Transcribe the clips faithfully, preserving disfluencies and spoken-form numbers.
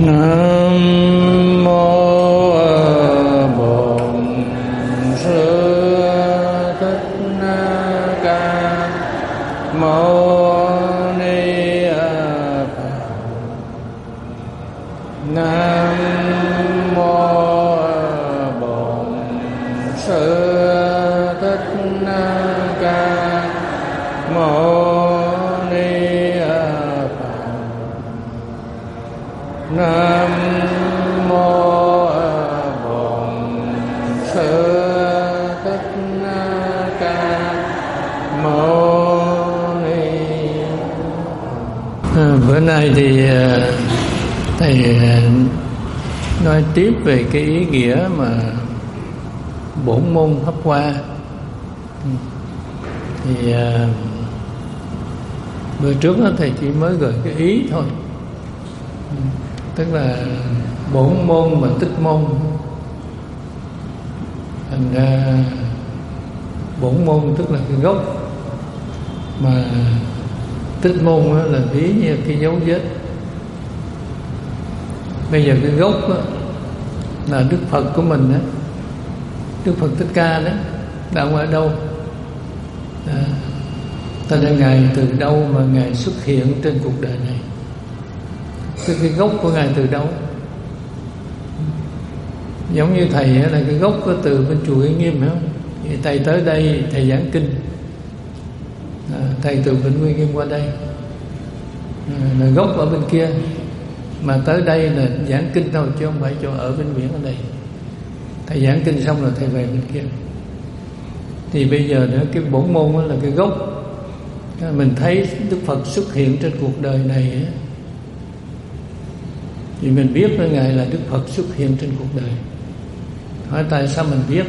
Nam mô Bổn Sư Thích Ca Mâu Ni Phật. Nam mô Bổn Sư Thích Ca Mâu Ni Phật. Nam mô Bổn Sư Thích Ca Mâu Ni. À, bữa nay thì thầy nói tiếp về cái ý nghĩa mà bổn môn Pháp Hoa. Thì à, bữa trước đó thầy chỉ mới gửi cái ý thôi, tức là bổn môn và tích môn. Thành ra bổn môn tức là cái gốc, mà tích môn đó là ví như cái dấu vết. Bây giờ cái gốc đó là Đức Phật của mình đó, Đức Phật Thích Ca đó, đang ở đâu? À, ta nên Ngài từ đâu mà Ngài xuất hiện trên cuộc đời này? Cái, cái gốc của Ngài từ đâu? Giống như thầy là cái gốc có từ bên chùa Uy Nghiêm, phải không? Thì thầy tới đây thầy giảng kinh, à, thầy từ bên Uy Nghiêm qua đây, à, là gốc ở bên kia, mà tới đây là giảng kinh thôi chứ không phải cho ở bên biển ở đây. Thầy giảng kinh xong rồi thầy về bên kia. Thì bây giờ nữa cái bổn môn đó là cái gốc. Mình thấy Đức Phật xuất hiện trên cuộc đời này thì mình biết với Ngài là Đức Phật xuất hiện trên cuộc đời. Hỏi tại sao mình biết?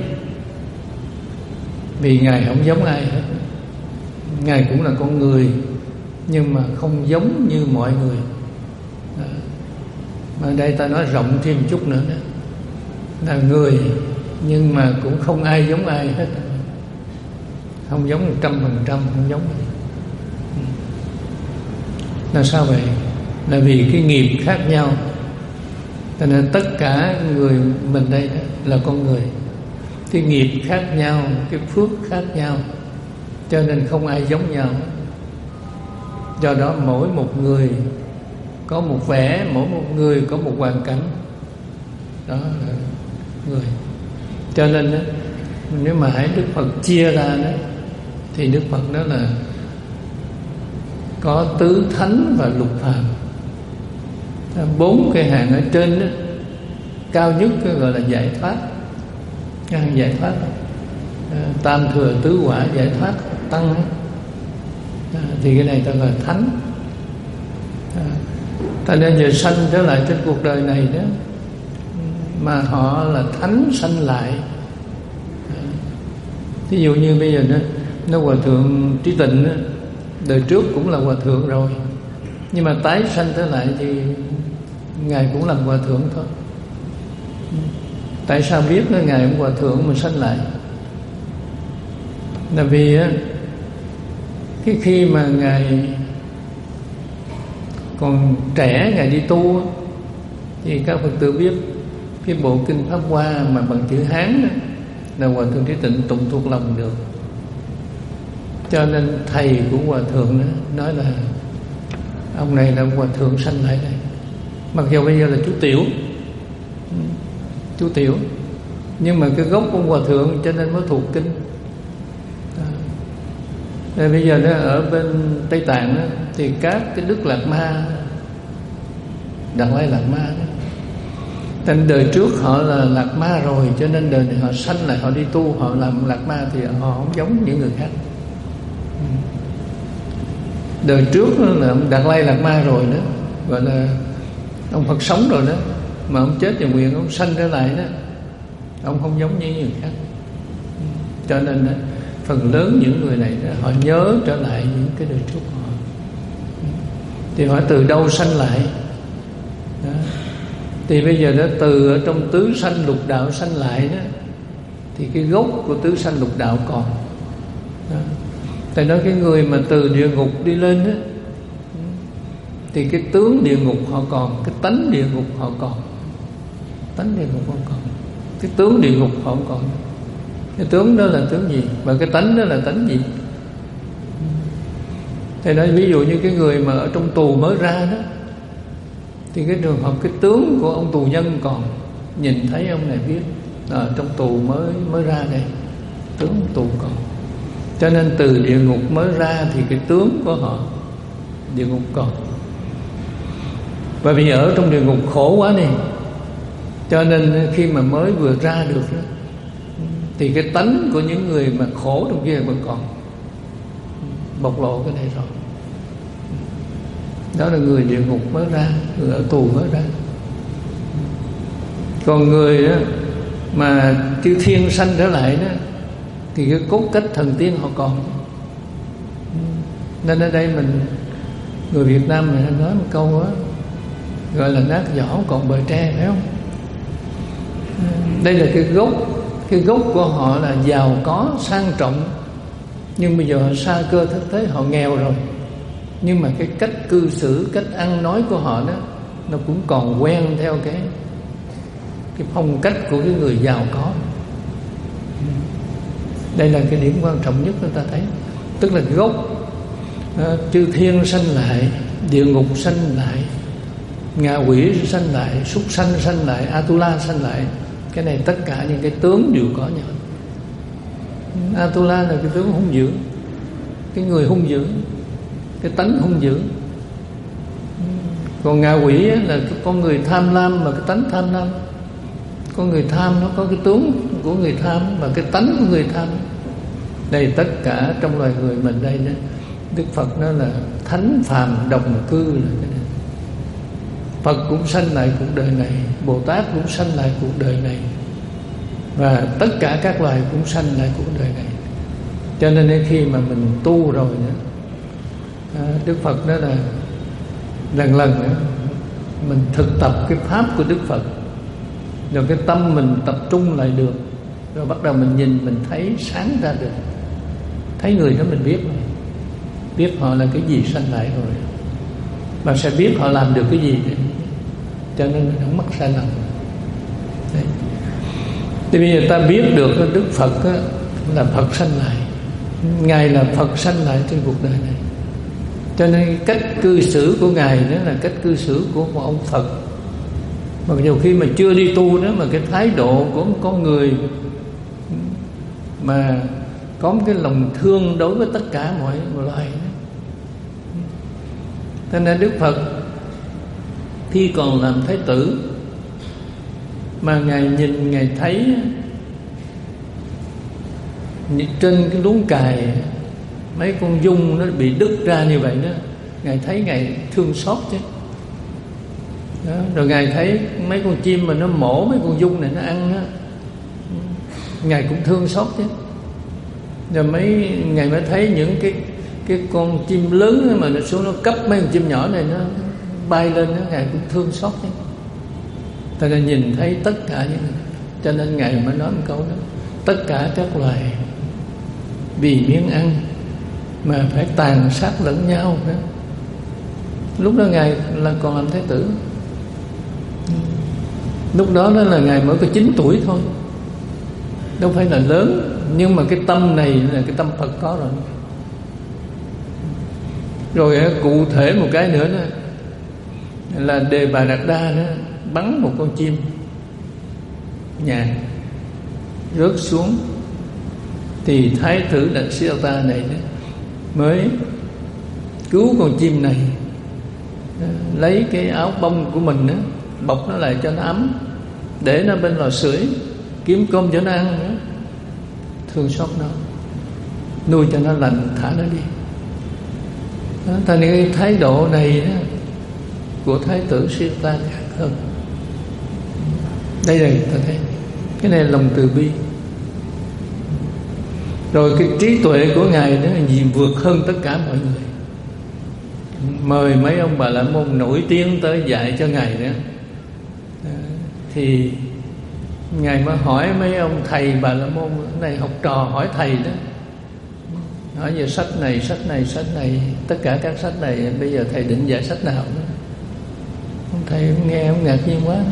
Vì Ngài không giống ai hết. Ngài cũng là con người, nhưng mà không giống như mọi người. Đó. Mà đây ta nói rộng thêm chút nữa đó, là người nhưng mà cũng không ai giống ai hết. Không giống một trăm phần trăm, không giống. Là sao vậy? Là vì cái nghiệp khác nhau. Cho nên tất cả người mình đây đó là con người. Cái nghiệp khác nhau, cái phước khác nhau, cho nên không ai giống nhau. Do đó mỗi một người có một vẻ, mỗi một người có một hoàn cảnh. Đó là người. Cho nên đó, nếu mà hãy Đức Phật chia ra đó, thì Đức Phật đó là có tứ thánh và lục phàm. Bốn cái hàng ở trên đó, cao nhất gọi là giải thoát, cái hàng giải thoát, tam thừa tứ quả giải thoát tăng, thì cái này ta gọi là thánh. Ta nên giờ sanh trở lại trên cuộc đời này đó, mà họ là thánh sanh lại. Ví dụ như bây giờ nó, nó Hòa Thượng Trí Tịnh đó, đời trước cũng là Hòa Thượng rồi, nhưng mà tái sanh trở lại thì Ngài cũng làm Hòa Thượng thôi. Tại sao biết đó, Ngài cũng Hòa Thượng mà sanh lại? Là vì á, cái khi mà Ngài còn trẻ, Ngài đi tu thì các Phật tử biết cái bộ kinh Pháp Hoa mà bằng chữ Hán đó, là Hòa Thượng Trí Tịnh tụng thuộc lòng được. Cho nên thầy của Hòa Thượng đó nói là ông này là Hòa Thượng sanh lại đây. Mặc dù bây giờ là chú Tiểu, chú Tiểu, nhưng mà cái gốc của Hòa Thượng cho nên mới thuộc kinh. Rồi bây giờ nó ở bên Tây Tạng đó, thì các cái Đức Lạt Ma, Đạt Lai Lạt Ma đó, tên đời trước họ là Lạt Ma rồi, cho nên đời này họ sanh lại, họ đi tu, họ làm Lạt Ma thì họ không giống những người khác. Đời trước là ông Đạt Lai Lạt Ma rồi đó, gọi là ông Phật sống rồi đó, mà ông chết và nguyện ông sanh trở lại đó, ông không giống như người khác. Cho nên đó, phần lớn những người này đó, họ nhớ trở lại những cái đời trước của họ. Thì họ từ đâu sanh lại đó. Thì bây giờ đó, từ ở trong tứ sanh lục đạo sanh lại đó, thì cái gốc của tứ sanh lục đạo còn đó. Tại nói cái người mà từ địa ngục đi lên đó, thì cái tướng địa ngục họ còn, cái tánh địa ngục họ còn. Tánh địa ngục họ còn, cái tướng địa ngục họ không còn. Cái tướng đó là tướng gì, và cái tánh đó là tánh gì? Thì nói ví dụ như cái người mà ở trong tù mới ra đó, thì cái trường hợp cái tướng của ông tù nhân còn, nhìn thấy ông này biết ở trong tù mới mới ra đây, tướng tù còn. Cho nên từ địa ngục mới ra thì cái tướng của họ địa ngục còn. Và vì ở trong địa ngục khổ quá này, cho nên khi mà mới vừa ra được đó, thì cái tánh của những người mà khổ trong kia vẫn còn bộc lộ cái này rồi. Đó là người địa ngục mới ra, người ở tù mới ra. Còn người đó mà chư thiên sanh trở lại đó, thì cái cốt cách thần tiên họ còn. Nên ở đây mình, người Việt Nam mình nói một câu đó, gọi là nát vỏ còn bờ tre, phải không? Đây là cái gốc. Cái gốc của họ là giàu có, sang trọng, nhưng bây giờ họ sa cơ thất thế, họ nghèo rồi. Nhưng mà cái cách cư xử, cách ăn nói của họ đó, nó cũng còn quen theo cái cái phong cách của cái người giàu có. Đây là cái điểm quan trọng nhất chúng ta thấy. Tức là gốc à, chư thiên sanh lại, địa ngục sanh lại, ngạ quỷ sanh lại, súc sanh sanh lại, Atula sanh lại. Cái này tất cả những cái tướng đều có nhau. Atula là cái tướng hung dữ, cái người hung dữ, cái tánh hung dữ. Còn ngạ quỷ là cái con người tham lam và cái tánh tham lam. Con người tham nó có cái tướng của người tham và cái tánh của người tham. Đây tất cả trong loài người mình đây đó, Đức Phật nói là thánh phàm đồng cư là cái này. Phật cũng sanh lại cuộc đời này, Bồ Tát cũng sanh lại cuộc đời này, và tất cả các loài cũng sanh lại cuộc đời này. Cho nên khi mà mình tu rồi nữa, Đức Phật nói là lần lần nữa mình thực tập cái pháp của Đức Phật, rồi cái tâm mình tập trung lại được, rồi bắt đầu mình nhìn, mình thấy sáng ra được. Thấy người đó mình biết rồi, biết họ là cái gì sanh lại rồi, mà sẽ biết họ làm được cái gì để, cho nên mình không mắc sai lầm. Đấy. Thì bây giờ ta biết được Đức Phật là Phật sanh lại, Ngài là Phật sanh lại trên cuộc đời này. Cho nên cách cư xử của Ngài đó là cách cư xử của một ông Phật. Mà nhiều khi mà chưa đi tu đó, mà cái thái độ của một con người mà có một cái lòng thương đối với tất cả mọi, mọi loài đó. Cho nên Đức Phật khi còn làm Thái tử, mà Ngài nhìn, Ngài thấy trên cái luống cài mấy con giun nó bị đứt ra như vậy đó, Ngài thấy Ngài thương xót chứ. Đó, rồi Ngài thấy mấy con chim mà nó mổ mấy con giun này nó ăn đó, Ngài cũng thương xót chứ. Rồi mấy Ngài mới thấy những cái cái con chim lớn mà nó xuống nó cấp mấy con chim nhỏ này nó bay lên đó, Ngài cũng thương xót chứ. Ta đã nhìn thấy tất cả những, cho nên Ngài mới nói một câu đó: tất cả các loài vì miếng ăn mà phải tàn sát lẫn nhau đó. Lúc đó Ngài là còn làm Thái tử. Lúc đó đó là Ngài mới có chín tuổi thôi, đâu phải là lớn, nhưng mà cái tâm này là cái tâm Phật có rồi. Rồi cụ thể một cái nữa đó là Đề Bà Đạt Đa đó bắn một con chim nhạn rớt xuống, thì Thái tử Đạt Siddhartha này đó mới cứu con chim này, lấy cái áo bông của mình đó, bọc nó lại cho nó ấm, để nó bên lò sưởi kiếm cơm cho nó ăn nữa, thương xót nó, nuôi cho nó lành, thả nó đi. Đó, thành cái thái độ này đó, của Thái tử Siddhartha khác hơn. Đây này ta thấy, cái này là lòng từ bi. Rồi cái trí tuệ của Ngài đó là gì vượt hơn tất cả mọi người. Mời mấy ông Bà La Môn nổi tiếng tới dạy cho Ngài đó, thì Ngài mới hỏi mấy ông thầy Bà La Môn này, học trò hỏi thầy đó: hỏi về sách này, sách này, sách này, tất cả các sách này bây giờ thầy định dạy sách nào nữa? Ông thầy ông nghe ông ngạc nhiên quá.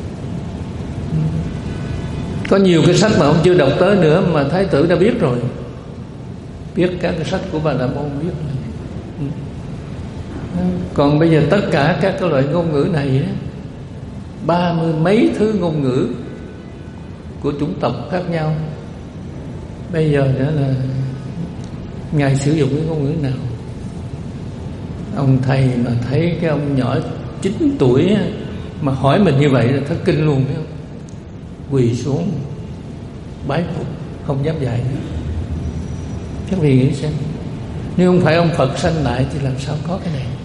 Có nhiều cái sách mà ông chưa đọc tới nữa mà Thái tử đã biết rồi, biết các cái sách của Bà La Môn biết rồi. Còn bây giờ tất cả các cái loại ngôn ngữ này đó, ba mươi mấy thứ ngôn ngữ của chủng tộc khác nhau, bây giờ nữa là Ngài sử dụng cái ngôn ngữ nào? Ông thầy mà thấy cái ông nhỏ chín tuổi mà hỏi mình như vậy là thất kinh luôn, thấy không? Quỳ xuống bái phục, không dám dạy nữa. Các vị nghĩ xem, nếu không phải ông Phật sanh lại thì làm sao có cái này?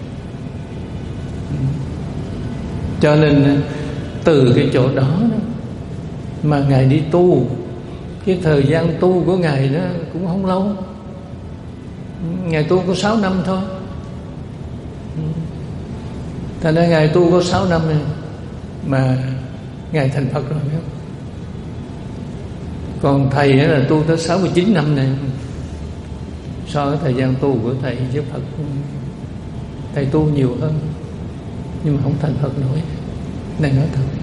Cho nên từ cái chỗ đó, đó mà Ngài đi tu, cái thời gian tu của Ngài đó cũng không lâu. Ngài tu có sáu năm thôi. Thành ra Ngài tu có sáu năm này mà Ngài thành Phật rồi, biết không? Còn thầy là tu tới sáu mươi chín năm này. So với thời gian tu của thầy với Phật, thầy tu nhiều hơn nhưng mà không thành Phật nổi. Này nói thật.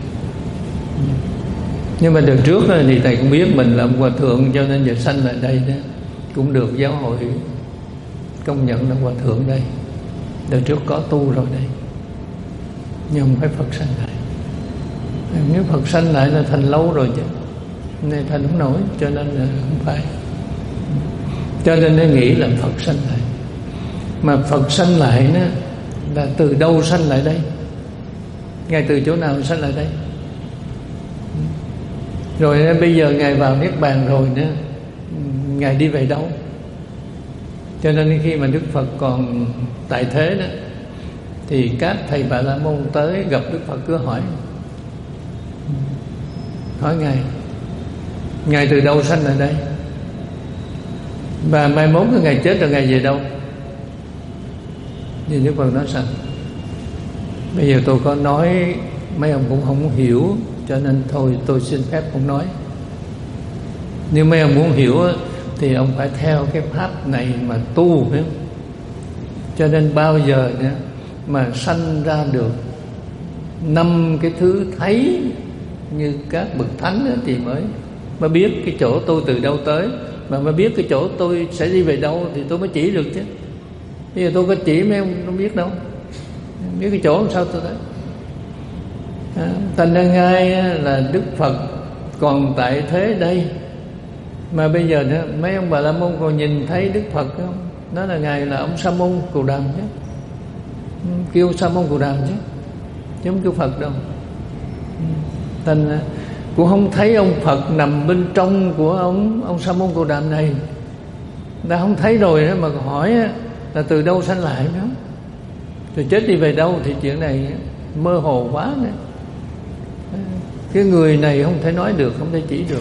Nhưng mà đợt trước thì thầy cũng biết mình là ông Hòa Thượng, cho nên giờ sanh lại đây đó cũng được giáo hội công nhận là Hòa Thượng đây. Đợt trước có tu rồi đây, nhưng không phải Phật sanh lại. Nếu Phật sanh lại là thành lâu rồi chứ, nên thành không nổi, cho nên là không phải. Cho nên nó nghĩ là Phật sanh lại. Mà Phật sanh lại đó là từ đâu sanh lại đây? Ngài từ chỗ nào sanh lại đây? Rồi bây giờ Ngài vào Niết Bàn rồi nữa, Ngài đi về đâu? Cho nên khi mà Đức Phật còn tại thế đó, thì các thầy Bà La Môn tới gặp Đức Phật cứ hỏi Hỏi Ngài, Ngài từ đâu sanh lại đây? Và mai mốt cái Ngài chết rồi Ngài về đâu? Như Đức Phật nói sanh. Bây giờ tôi có nói mấy ông cũng không hiểu, cho nên thôi tôi xin phép không nói. Nếu mấy ông muốn hiểu thì ông phải theo cái pháp này mà tu, phải không? Cho nên bao giờ nữa mà sanh ra được năm cái thứ thấy như các bậc thánh thì mới mới biết cái chỗ tôi từ đâu tới, mà mới biết cái chỗ tôi sẽ đi về đâu thì tôi mới chỉ được chứ. Bây giờ tôi có chỉ mấy ông không biết đâu, biết cái chỗ làm sao tôi tới. À, thành ra ngay là Đức Phật còn tại thế đây, mà bây giờ nữa, mấy ông Bà La Môn còn nhìn thấy Đức Phật không? Nói là Ngài là ông Sa Môn Cù Đàm chứ, kêu Sa Môn Cù Đàm chứ, chứ không kêu Phật đâu. Thành cũng không thấy ông Phật nằm bên trong của ông ông Sa Môn Cù Đàm này, đã không thấy rồi đó, mà hỏi là từ đâu sanh lại nữa, rồi chết đi về đâu thì chuyện này mơ hồ quá nữa. Cái người này không thể nói được, không thể chỉ được.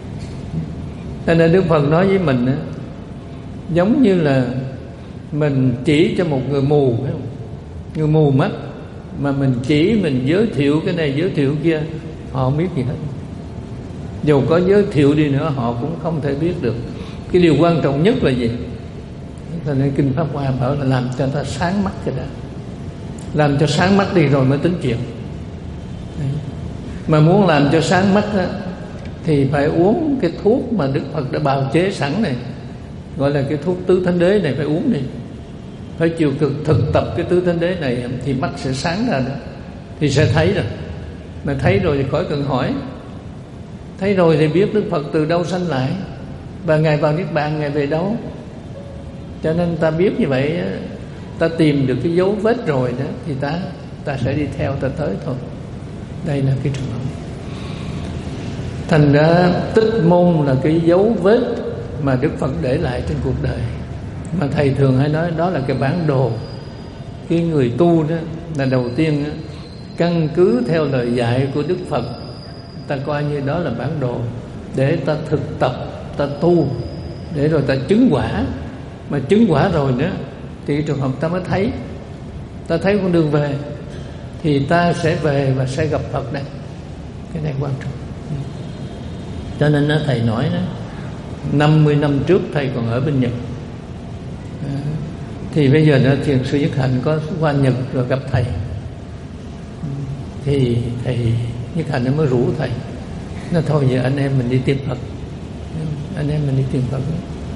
Cho nên Đức Phật nói với mình đó, giống như là mình chỉ cho một người mù, phải không? Người mù mắt mà mình chỉ, mình giới thiệu cái này giới thiệu kia, họ không biết gì hết. Dù có giới thiệu đi nữa họ cũng không thể biết được. Cái điều quan trọng nhất là gì? Cho nên Kinh Pháp Hoa bảo là làm cho ta sáng mắt cái đó, làm cho sáng mắt đi rồi mới tính chuyện. Đấy. Mà muốn làm cho sáng mắt đó, thì phải uống cái thuốc mà Đức Phật đã bào chế sẵn này, gọi là cái thuốc tứ thánh đế này, phải uống đi. Phải chịu cực thực tập cái tứ thánh đế này thì mắt sẽ sáng ra đó, thì sẽ thấy rồi. Mà thấy rồi thì khỏi cần hỏi. Thấy rồi thì biết Đức Phật từ đâu sanh lại, và Ngài vào Niết Bàn Ngài về đâu. Cho nên ta biết như vậy, ta tìm được cái dấu vết rồi đó, thì ta ta sẽ đi theo, ta tới thôi. Đây là cái trường hợp. Thành ra Tích Môn là cái dấu vết mà Đức Phật để lại trên cuộc đời, mà thầy thường hay nói đó là cái bản đồ. Cái người tu đó là đầu tiên đó, căn cứ theo lời dạy của Đức Phật, ta coi như đó là bản đồ để ta thực tập, ta tu, để rồi ta chứng quả. Mà chứng quả rồi nữa thì trường hợp ta mới thấy, ta thấy con đường về, thì ta sẽ về và sẽ gặp Phật đây. Cái này quan trọng. Cho nên đó, thầy nói đó, năm mươi năm trước thầy còn ở bên Nhật, À, thì bây giờ đó thiền sư Nhất Hạnh có qua Nhật rồi gặp thầy, thì thầy Nhất Hạnh nó mới rủ thầy, nó thôi giờ anh em mình đi tìm Phật, anh em mình đi tìm Phật.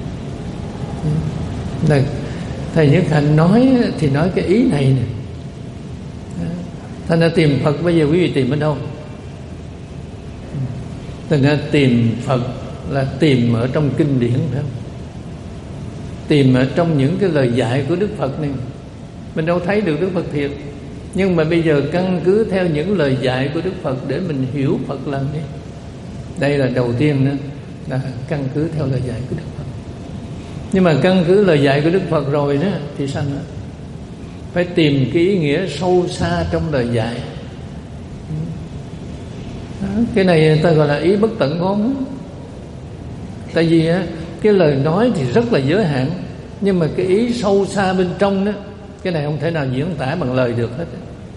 Này, thầy Nhất Hạnh nói thì nói cái ý này nè, thành ra tìm Phật bây giờ quý vị tìm ở đâu? Thành ra tìm Phật là tìm ở trong kinh điển, phải không? Tìm ở trong những cái lời dạy của Đức Phật này. Mình đâu thấy được Đức Phật thiệt, nhưng mà bây giờ căn cứ theo những lời dạy của Đức Phật để mình hiểu Phật lần đi. Đây là đầu tiên nữa, là căn cứ theo lời dạy của Đức Phật. Nhưng mà căn cứ lời dạy của Đức Phật rồi đó thì sao nữa? Phải tìm cái ý nghĩa sâu xa trong lời dạy. Đó, cái này người ta gọi là ý bất tận ngôn. Tại vì á, cái lời nói thì rất là giới hạn, nhưng mà cái ý sâu xa bên trong đó, cái này không thể nào diễn tả bằng lời được hết.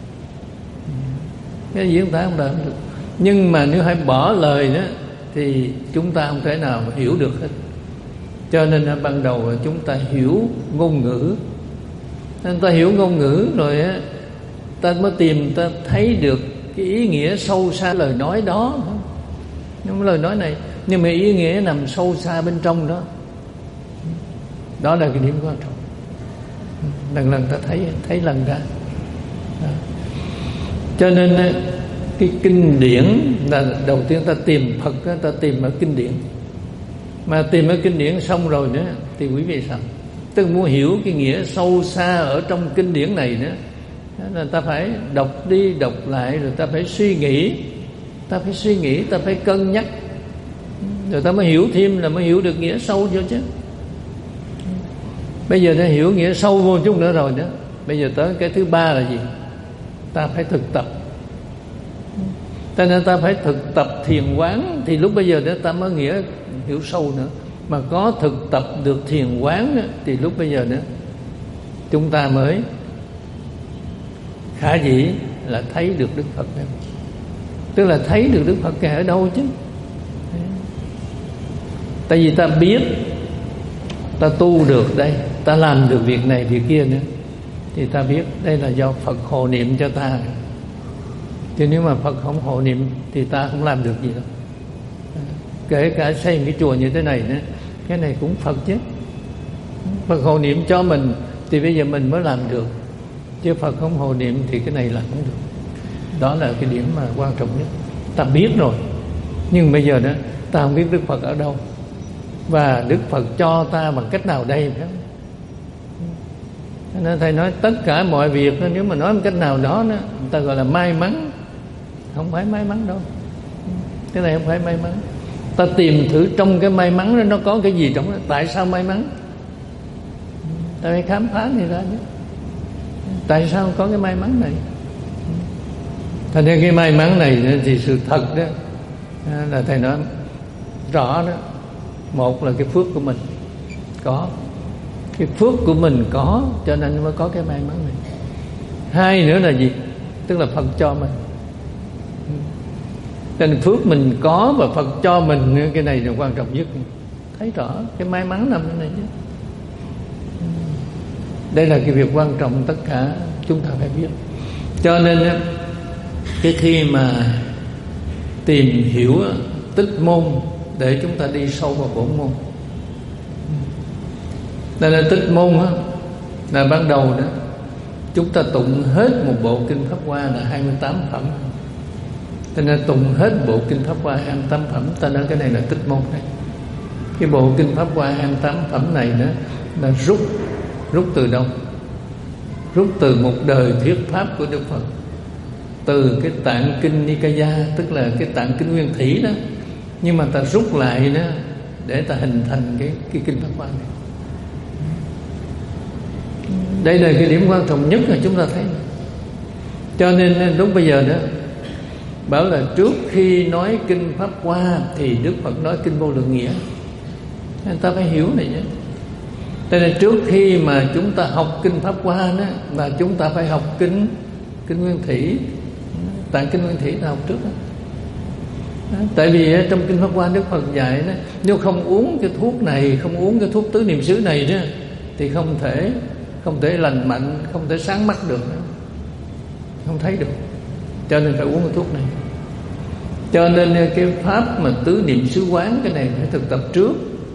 Cái diễn tả không được. Nhưng mà nếu hãy bỏ lời đó thì chúng ta không thể nào hiểu được hết. Cho nên ban đầu chúng ta hiểu ngôn ngữ, nên ta hiểu ngôn ngữ rồi á, ta mới tìm, ta thấy được cái ý nghĩa sâu xa lời nói đó. Nhưng mà lời nói này, nhưng mà ý nghĩa nằm sâu xa bên trong đó. Đó là cái điểm quan trọng. Lần lần ta thấy thấy lần ra. Đó. Cho nên cái kinh điển là đầu tiên ta tìm Phật, ta tìm ở kinh điển. Mà tìm ở kinh điển xong rồi nữa thì quý vị sao? Tức muốn hiểu cái nghĩa sâu xa ở trong kinh điển này nữa, là ta phải đọc đi đọc lại, rồi ta phải suy nghĩ, ta phải suy nghĩ, ta phải cân nhắc, rồi ta mới hiểu thêm, là mới hiểu được nghĩa sâu vô chứ. Bây giờ ta hiểu nghĩa sâu vô chút nữa rồi đó, bây giờ tới cái thứ ba là gì? Ta phải thực tập. Cho nên ta phải thực tập thiền quán, thì lúc bây giờ đó ta mới nghĩa hiểu sâu nữa. Mà có thực tập được thiền quán thì lúc bây giờ nữa chúng ta mới khả dĩ là thấy được Đức Phật đó. Tức là thấy được Đức Phật kể ở đâu chứ. Tại vì ta biết, ta tu được đây, ta làm được việc này việc kia nữa, thì ta biết đây là do Phật hộ niệm cho ta. Chứ nếu mà Phật không hộ niệm thì ta không làm được gì đâu. Kể cả xây cái chùa như thế này nữa, cái này cũng Phật chứ. Phật hộ niệm cho mình thì bây giờ mình mới làm được, chứ Phật không hộ niệm thì cái này làm không được. Đó là cái điểm mà quan trọng nhất. Ta biết rồi, nhưng bây giờ đó ta không biết Đức Phật ở đâu, và Đức Phật cho ta bằng cách nào đây, phải không? Nên thầy nói tất cả mọi việc nếu mà nói một cách nào đó, người ta gọi là may mắn. Không phải may mắn đâu, cái này không phải may mắn. Ta tìm thử trong cái may mắn đó nó có cái gì trong đó. Tại sao may mắn? Ta phải khám phá này ra chứ. Tại sao có cái may mắn này? Thành ra cái may mắn này thì sự thật đó là thầy nói rõ đó. Một là cái phước của mình có, cái phước của mình có, cho nên mới có cái may mắn này. Hai nữa là gì? Tức là Phật cho mình. Cho nên phước mình có và Phật cho mình, cái này là quan trọng nhất. Thấy rõ cái may mắn nằm ở này chứ. Đây là cái việc quan trọng tất cả chúng ta phải biết. Cho nên cái khi mà tìm hiểu tích môn để chúng ta đi sâu vào bổn môn. Đây là tích môn đó, là ban đầu đó chúng ta tụng hết một bộ kinh Pháp Hoa là hai mươi tám phẩm. Cho nên tụng hết bộ kinh Pháp Hoa hai mươi tám phẩm, ta nói cái này là tích môn này. Cái bộ kinh Pháp Hoa hai mươi tám phẩm này đó là rút rút từ đâu? Rút từ một đời thuyết pháp của Đức Phật, từ cái tạng kinh Nikaya, tức là cái tạng kinh Nguyên Thủy đó, nhưng mà ta rút lại đó để ta hình thành cái cái kinh Pháp Hoa này. Đây là cái điểm quan trọng nhất là chúng ta thấy. Cho nên lúc bây giờ đó bảo là trước khi nói kinh Pháp Hoa thì Đức Phật nói kinh Vô Lượng Nghĩa. Người ta phải hiểu này nhé. Cho nên trước khi mà chúng ta học kinh Pháp Hoa đó, là chúng ta phải học kinh kinh Nguyên Thủy. Tại kinh Nguyên Thủy ta học trước đó. Tại vì trong kinh Pháp Hoa Đức Phật dạy đó, nếu không uống cái thuốc này, không uống cái thuốc tứ niệm xứ này đó, thì không thể không thể lành mạnh, không thể sáng mắt được, không thấy được, cho nên phải uống cái thuốc này. Cho nên cái pháp mà tứ niệm xứ quán, cái này phải thực tập trước,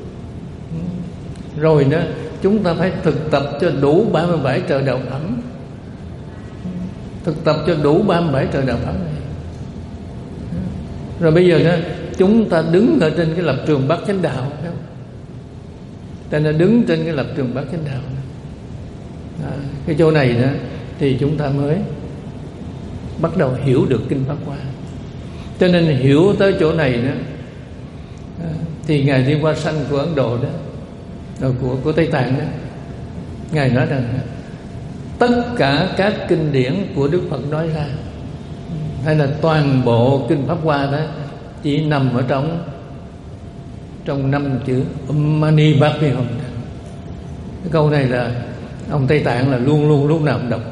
rồi đó chúng ta phải thực tập cho đủ ba mươi bảy trời đạo phẩm, thực tập cho đủ ba mươi bảy trời đạo phẩm này. Rồi bây giờ đó chúng ta đứng ở trên cái lập trường bát chánh đạo, phải không? Ta đã đứng trên cái lập trường bát chánh đạo. À, cái chỗ này đó thì chúng ta mới bắt đầu hiểu được kinh Pháp Hoa. Cho nên hiểu tới chỗ này đó à, thì ngài Liên Hoa Sanh của Ấn Độ đó, rồi của của Tây Tạng đó, ngài nói rằng tất cả các kinh điển của Đức Phật nói ra, hay là toàn bộ kinh Pháp Hoa đó, chỉ nằm ở trong trong năm chữ Om Mani Padme Hum. Cái câu này là ông Tây Tạng là luôn luôn lúc nào cũng đọc.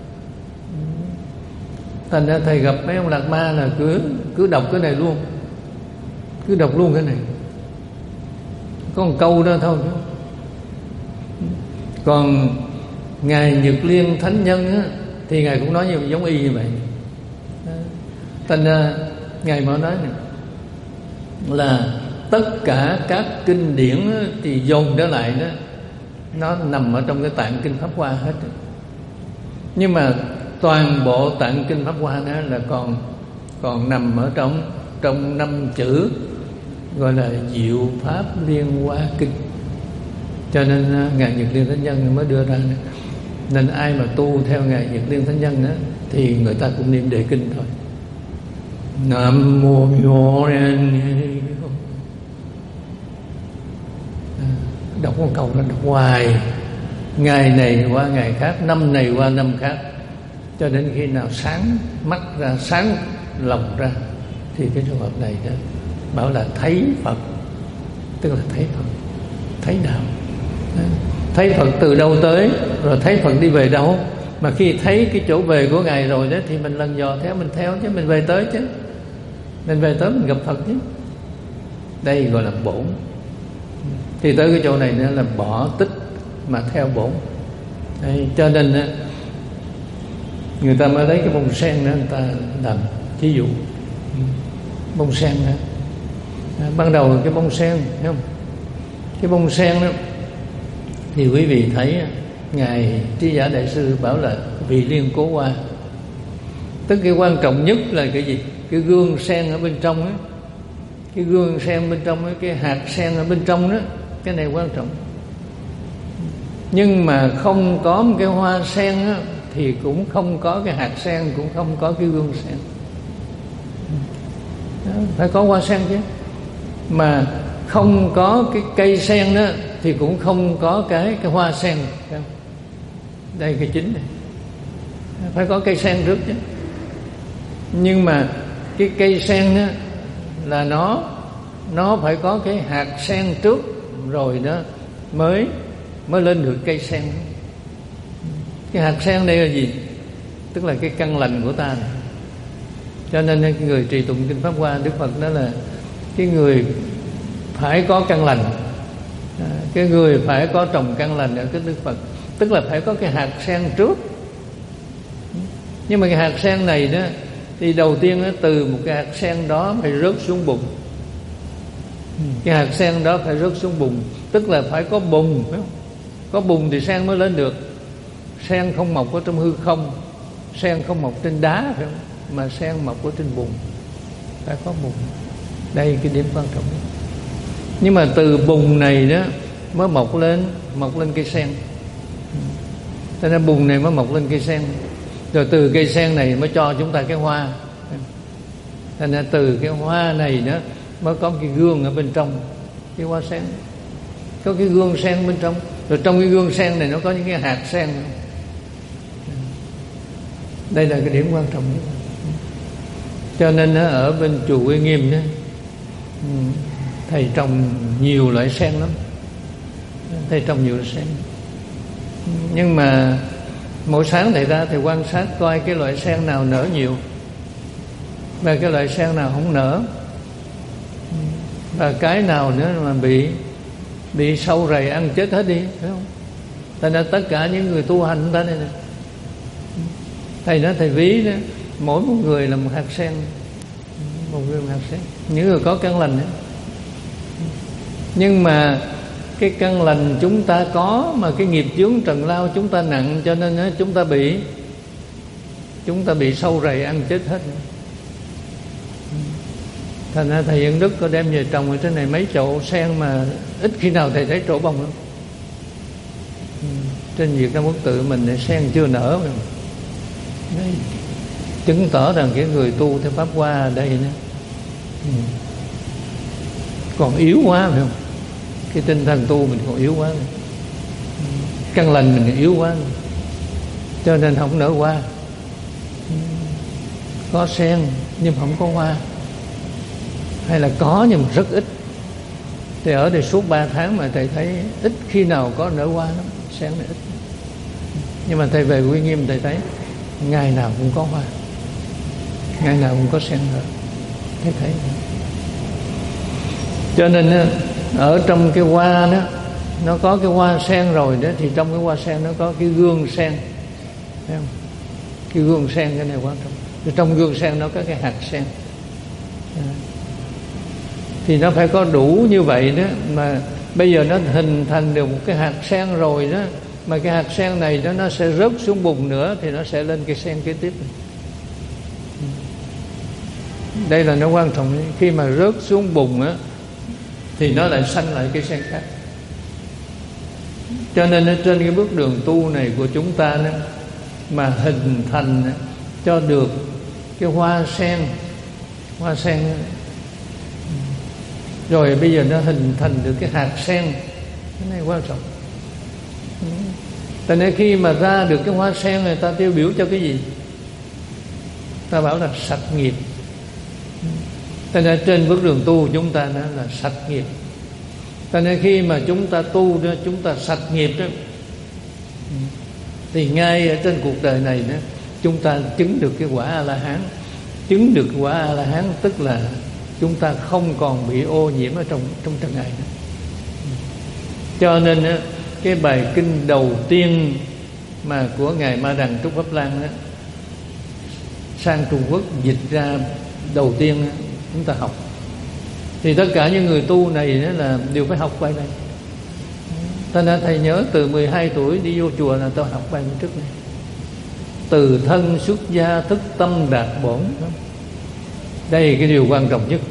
Thành ra thầy gặp mấy ông Lạt Ma là cứ cứ đọc cái này luôn, cứ đọc luôn cái này, có một câu đó thôi. Còn ngài Nhật Liên Thánh Nhân á, thì ngài cũng nói như giống y như vậy. Thành ra ngài mới nói này, là tất cả các kinh điển thì dồn trở lại đó, nó nằm ở trong cái tạng kinh Pháp Hoa hết. Nhưng mà toàn bộ tạng kinh Pháp Hoa đó là còn còn nằm ở trong trong năm chữ gọi là Diệu Pháp Liên Hoa Kinh. Cho nên ngài Nhật Liên Thánh Nhân mới đưa ra này. Nên ai mà tu theo ngài Nhật Liên Thánh Nhân đó, thì người ta cũng niệm đề kinh thôi. Nam mô Myo Ren, đọc một câu nó đọc hoài, ngày này qua ngày khác, năm này qua năm khác, cho đến khi nào sáng mắt ra, sáng lòng ra, thì cái trường hợp này đó bảo là thấy Phật, tức là thấy Phật, thấy đạo. Thấy Phật từ đâu tới, rồi thấy Phật đi về đâu. Mà khi thấy cái chỗ về của ngài rồi đó, thì mình lần dò theo, mình theo chứ, mình về tới chứ, mình về tới mình gặp Phật chứ. Đây gọi là bổn. Thì tới cái chỗ này nữa là bỏ tích mà theo bổn. Đây, cho nên người ta mới lấy cái bông sen đó, người ta làm thí dụ. Bông sen đó, à, ban đầu cái bông sen, thấy không? Cái bông sen đó thì quý vị thấy ngài Trí Giả Đại Sư bảo là vị liên cố hoa. Tức cái quan trọng nhất là cái gì? Cái gương sen ở bên trong á, cái gương sen bên trong ấy, cái hạt sen ở bên trong đó, cái này quan trọng. Nhưng mà không có một cái hoa sen á, thì cũng không có cái hạt sen, cũng không có cái gương sen. Đó, phải có hoa sen chứ. Mà không có cái cây sen đó thì cũng không có cái cái hoa sen. Đây cái chính này, phải có cây sen trước chứ. Nhưng mà cái cây sen đó là nó nó phải có cái hạt sen trước, rồi đó mới mới lên được cây sen. Cái hạt sen đây là gì? Tức là cái căn lành của ta này. Cho nên cái người trì tụng kinh Pháp Hoa, Đức Phật nói là cái người phải có căn lành, à, cái người phải có trồng căn lành ở cái Đức Phật, tức là phải có cái hạt sen trước. Nhưng mà cái hạt sen này đó thì đầu tiên đó, từ một cái hạt sen đó phải rớt xuống bùn. Cái hạt sen đó phải rớt xuống bùn, tức là phải có bùn, phải không? Có bùn thì sen mới lên được. Sen không mọc ở trong hư không, sen không mọc trên đá, phải không? Mà sen mọc ở trên bùn, phải có bùn. Đây cái điểm quan trọng. Nhưng mà từ bùn này đó mới mọc lên mọc lên cây sen. Cho nên bùn này mới mọc lên cây sen, rồi từ cây sen này mới cho chúng ta cái hoa. Cho nên từ cái hoa này đó mới có cái gương ở bên trong cái hoa sen, có cái gương sen bên trong, rồi trong cái gương sen này nó có những cái hạt sen. Đây là cái điểm quan trọng nhất. Cho nên ở bên chùa Uy Nghiêm đó, thầy trồng nhiều loại sen lắm, thầy trồng nhiều loại sen. Nhưng mà mỗi sáng thầy ra thầy quan sát coi cái loại sen nào nở nhiều và cái loại sen nào không nở, và cái nào nữa mà bị bị sâu rầy ăn chết hết đi, phải không? Thành ra tất cả những người tu hành ta này, này thầy nói thầy ví đó, mỗi một người là một hạt sen, một người một hạt sen, những người có căn lành đó. Nhưng mà cái căn lành chúng ta có, mà cái nghiệp chướng trần lao chúng ta nặng, cho nên đó, chúng ta bị chúng ta bị sâu rầy ăn chết hết. Thành ra thầy Ân Đức có đem về trồng ở trên này mấy chậu sen mà ít khi nào thầy thấy trổ bông lắm. Trên Việt Nam Quốc Tự mình để sen chưa nở mà. Đấy, chứng tỏ rằng cái người tu theo pháp Hoa ở đây nữa, còn yếu quá phải không? Cái tinh thần tu mình còn yếu quá, căn lành mình yếu quá, cho nên không nở hoa. Có sen nhưng không có hoa, hay là có nhưng mà rất ít. Thì ở đây suốt ba tháng mà thầy thấy ít khi nào có nở hoa lắm, sen này ít. Nhưng mà thầy về Uy Nghiêm thầy thấy ngày nào cũng có hoa, ngày nào cũng có sen nở, thầy thấy. Cho nên ở trong cái hoa đó, nó có cái hoa sen rồi đó, thì trong cái hoa sen nó có cái gương sen, thấy không? Cái gương sen cái này quan trọng. Thì trong gương sen nó có cái hạt sen, thì nó phải có đủ như vậy đó. Mà bây giờ nó hình thành được một cái hạt sen rồi đó, mà cái hạt sen này đó nó sẽ rớt xuống bùn nữa thì nó sẽ lên cái sen kế tiếp. Đây là nó quan trọng. Khi mà rớt xuống bùn á thì nó lại sanh lại cái sen khác. Cho nên ở trên cái bước đường tu này của chúng ta đó, mà hình thành cho được cái hoa sen, hoa sen rồi bây giờ nó hình thành được cái hạt sen, cái này quan trọng. Tại nên khi mà ra được cái hoa sen này, ta tiêu biểu cho cái gì? Ta bảo là sạch nghiệp. Tại nên trên bước đường tu chúng ta đó là sạch nghiệp. Tại nên khi mà chúng ta tu đó, chúng ta sạch nghiệp đó, thì ngay ở trên cuộc đời này đó, chúng ta chứng được cái quả A-la-hán. Chứng được quả A-la-hán tức là chúng ta không còn bị ô nhiễm ở trong trong trần ai nữa. Cho nên đó, cái bài kinh đầu tiên mà của ngài Ma Đằng Trúc Pháp Lan đó, sang Trung Quốc dịch ra đầu tiên đó, chúng ta học. Thì tất cả những người tu này đó là đều phải học bài này. Ta đã thầy nhớ từ mười hai tuổi đi vô chùa là tôi học bài trước này. Từ thân xuất gia thức tâm đạt bổn. Đây là cái điều quan trọng nhất.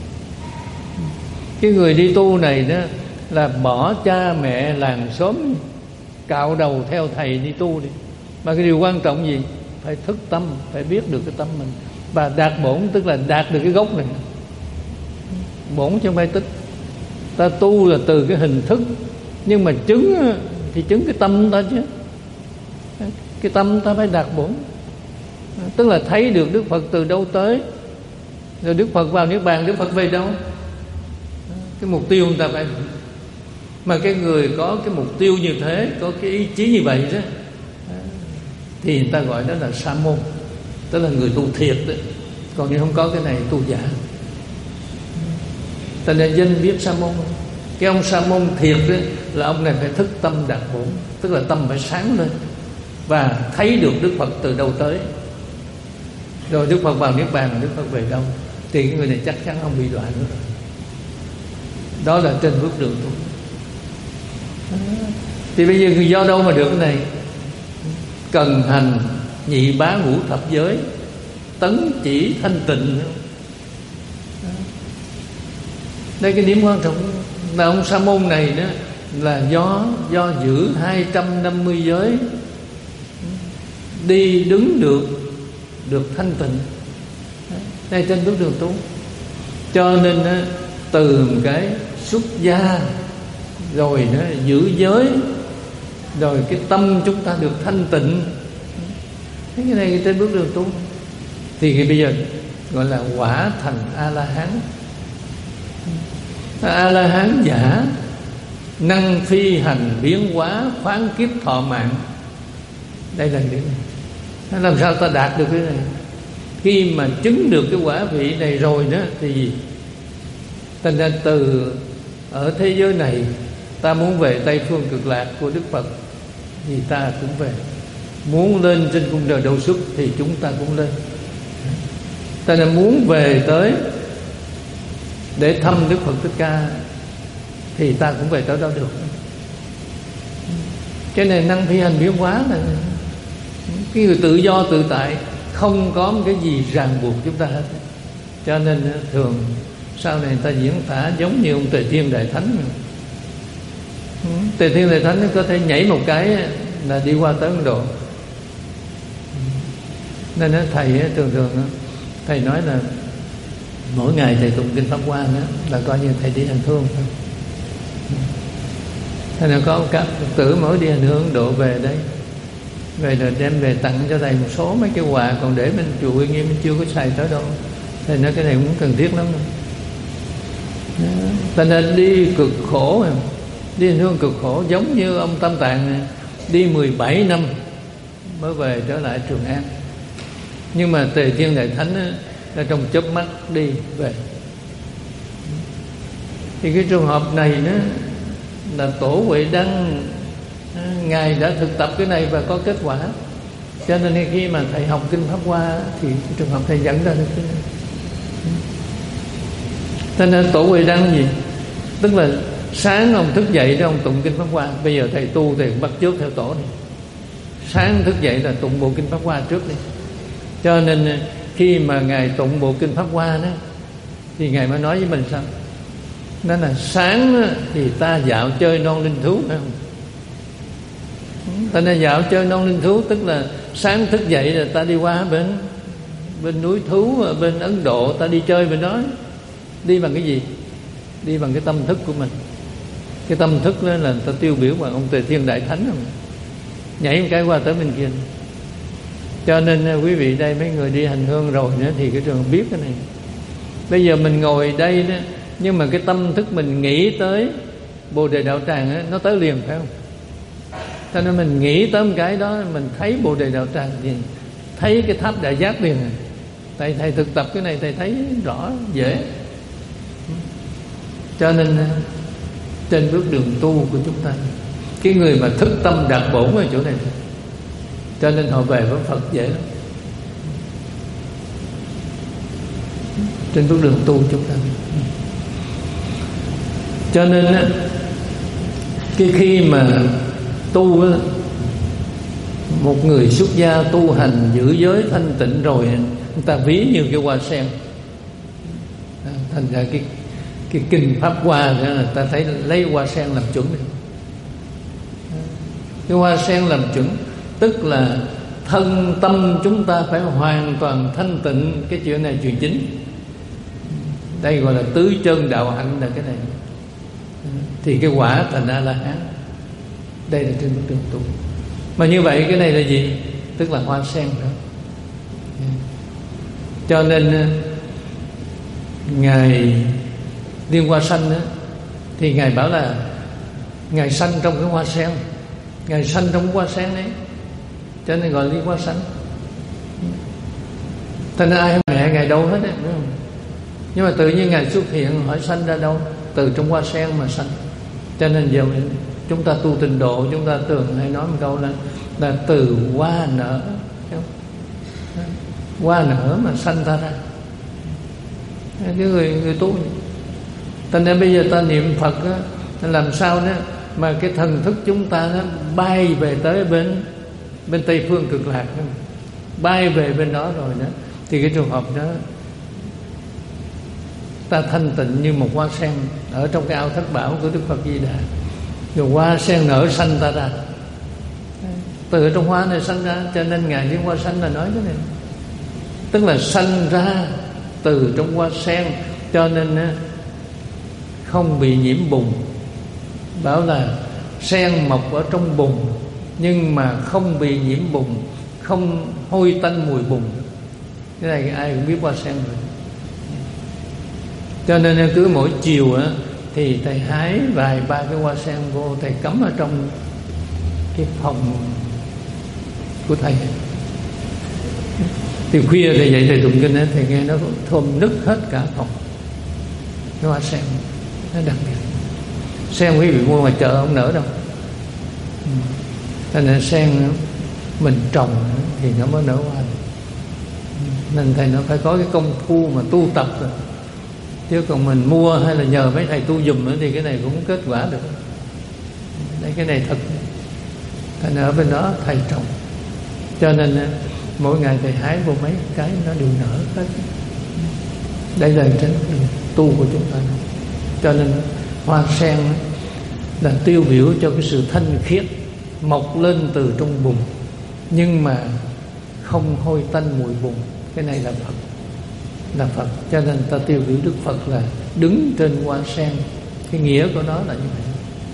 Cái người đi tu này đó là bỏ cha mẹ làng xóm, cạo đầu theo thầy đi tu đi. Mà cái điều quan trọng gì? Phải thức tâm, phải biết được cái tâm mình. Và đạt bổn tức là đạt được cái gốc này. Bổn chứ không phải tích. Ta tu là từ cái hình thức, nhưng mà chứng thì chứng cái tâm ta chứ. Cái tâm ta phải đạt bổn, tức là thấy được Đức Phật từ đâu tới, rồi Đức Phật vào Niết Bàn, Đức Phật về đâu. Cái mục tiêu người ta phải. Mà cái người có cái mục tiêu như thế, có cái ý chí như vậy đó, thì người ta gọi đó là sa môn, tức là người tu thiệt đó. Còn nếu không có cái này tu giả. Ta nên danh biết sa môn. Cái ông sa môn thiệt đó, là ông này phải thức tâm đạt bổn, tức là tâm phải sáng lên và thấy được Đức Phật từ đâu tới, rồi Đức Phật vào Niết Bàn, Đức Phật về đâu, thì cái người này chắc chắn không bị đọa nữa. Đó là trên bước đường tu. Thì bây giờ do đâu mà được cái này? Cần hành nhị bá ngũ thập giới, tấn chỉ thanh tịnh. Đây cái điểm quan trọng. Mà ông sa môn này đó là do do giữ hai trăm năm mươi giới, đi đứng được được thanh tịnh. Đây trên bước đường tu. Cho nên đó, từ cái xuất gia, rồi đó, giữ giới, rồi cái tâm chúng ta được thanh tịnh. Cái này trên bước đường tu. Thì bây giờ gọi là quả thành A-la-hán. A-la-hán giả, năng phi hành biến hóa, khoáng kiếp thọ mạng. Đây là điểm này. Làm sao ta đạt được cái này? Khi mà chứng được cái quả vị này rồi đó thì thành ra từ ở thế giới này ta muốn về Tây Phương Cực Lạc của Đức Phật, thì ta cũng về. Muốn lên trên cung trời Đâu Xuất thì chúng ta cũng lên. Ta nên muốn về tới để thăm Đức Phật Thích Ca thì ta cũng về tới đó được. Cái này năng phi hành biến hóa là cái người tự do tự tại, không có một cái gì ràng buộc chúng ta hết. Cho nên thường sau này người ta diễn tả giống như ông Tề Thiên Đại Thánh. Tề Thiên Đại Thánh có thể nhảy một cái là đi qua tới Ấn Độ. Nên thầy thường thường thầy nói là mỗi ngày thầy tụng kinh Pháp Hoa đó, là coi như thầy đi hành hương thôi. Thế nên có các Phật tử mỗi đi hành hương Ấn Độ về đây, về rồi đem về tặng cho thầy một số mấy cái quà, còn để bên chùa Uy Nghiêm chưa có xài tới đâu. Thầy nói cái này cũng cần thiết lắm. Cho nên đi cực khổ, đi hành hương cực khổ, giống như ông Tam Tạng đi mười bảy năm mới về trở lại Trường An. Nhưng mà Tề Thiên Đại Thánh là trong chớp mắt đi về. Thì cái trường hợp này đó là Tổ Huệ Đăng Ngài đã thực tập cái này và có kết quả. Cho nên khi mà thầy học kinh Pháp Hoa thì trường hợp thầy dẫn ra được cái này. Cho nên Tổ Huệ Đăng gì? Tức là sáng ông thức dậy đó ông tụng kinh Pháp Hoa. Bây giờ thầy tu thì bắt chước theo tổ này. Sáng thức dậy là tụng bộ kinh Pháp Hoa trước đi. Cho nên khi mà Ngài tụng bộ kinh Pháp Hoa đó thì Ngài mới nói với mình sao? Đó là sáng thì ta dạo chơi non linh thú, phải không? Ta nên dạo chơi non linh thú, tức là sáng thức dậy là ta đi qua bên bên núi thú, bên Ấn Độ, ta đi chơi bên đó. Đi bằng cái gì? Đi bằng cái tâm thức của mình. Cái tâm thức đó là ta tiêu biểu bằng ông Tề Thiên Đại Thánh không? Nhảy một cái qua tới bên kia. Cho nên quý vị đây, mấy người đi hành hương rồi nữa thì cái trường biết cái này. Bây giờ mình ngồi đây đó, nhưng mà cái tâm thức mình nghĩ tới Bồ Đề Đạo Tràng đó, nó tới liền, phải không? Cho nên mình nghĩ tới một cái đó, mình thấy Bồ Đề Đạo Tràng thì thấy cái tháp Đại Giác liền. Tại thầy thực tập cái này thầy thấy rõ, dễ. Cho nên trên bước đường tu của chúng ta, cái người mà thức tâm đạt bổn ở chỗ này, cho nên họ về với Phật dễ lắm. Trên bước đường tu chúng ta. Cho nên cái khi mà tu, một người xuất gia tu hành giữ giới thanh tịnh rồi, người ta ví như cái hoa sen. Thành ra cái cái kinh Pháp Hoa đó là ta thấy lấy hoa sen làm chuẩn. Cái hoa sen làm chuẩn, tức là thân tâm chúng ta phải hoàn toàn thanh tịnh. Cái chuyện này chuyện chính. Đây gọi là tứ chân đạo hạnh là cái này. Thì cái quả thành A La Hán. Đây là trên bước đường tu. Mà như vậy cái này là gì? Tức là hoa sen đó. Cho nên Ngài Liên Hoa Sanh đó, thì Ngài bảo là Ngài sanh trong cái hoa sen. Ngài sanh trong hoa sen đấy, cho nên gọi Liên Hoa Sanh. Thành ra ai mẹ Ngài đâu hết đấy, đúng không? Nhưng mà tự nhiên Ngài xuất hiện, hỏi sanh ra đâu? Từ trong hoa sen mà sanh. Cho nên giờ chúng ta tu tịnh độ, chúng ta thường hay nói một câu là là từ hoa nở, hoa nở mà sanh ta ra. Cái người người tu. Thành ra bây giờ ta niệm Phật á, làm sao đó mà cái thần thức chúng ta nó bay về tới bên bên Tây Phương Cực Lạc đó. Bay về bên đó rồi đó, thì cái trường hợp đó ta thanh tịnh như một hoa sen ở trong cái ao thất bảo của Đức Phật Di Đà. Rồi hoa sen nở sanh ta ra, từ trong hoa này sanh ra. Cho nên Ngài Liên Hoa Sanh là nói cái này, tức là sanh ra từ trong hoa sen, cho nên không bị nhiễm bùn. Bảo là sen mọc ở trong bùn nhưng mà không bị nhiễm bùn, không hôi tanh mùi bùn. Cái này ai cũng biết hoa sen rồi. Cho nên cứ mỗi chiều á thì thầy hái vài ba cái hoa sen vô, thầy cắm ở trong cái phòng của thầy. Thì khuya thầy dậy thầy tụng kinh á, thầy nghe nó thơm nức hết cả phòng. Cái hoa sen nó đặc biệt. Sen quý vị mua ngoài chợ không nở đâu. Cho nên sen mình trồng thì nó mới nở hoa. Nên thầy nó phải có cái công phu mà tu tập rồi. Chứ còn mình mua hay là nhờ mấy thầy tu giùm thì cái này cũng không kết quả được. Đây cái này thật. Thành ở bên đó thầy trồng. Cho nên mỗi ngày thầy hái vô mấy cái nó đều nở hết. Đây là trên tu của chúng ta. Cho nên hoa sen là tiêu biểu cho cái sự thanh khiết, mọc lên từ trong bùn nhưng mà không hôi tanh mùi bùn. Cái này là Phật, là Phật. Cho nên ta tiêu biểu Đức Phật là đứng trên hoa sen. Cái nghĩa của nó là như vậy.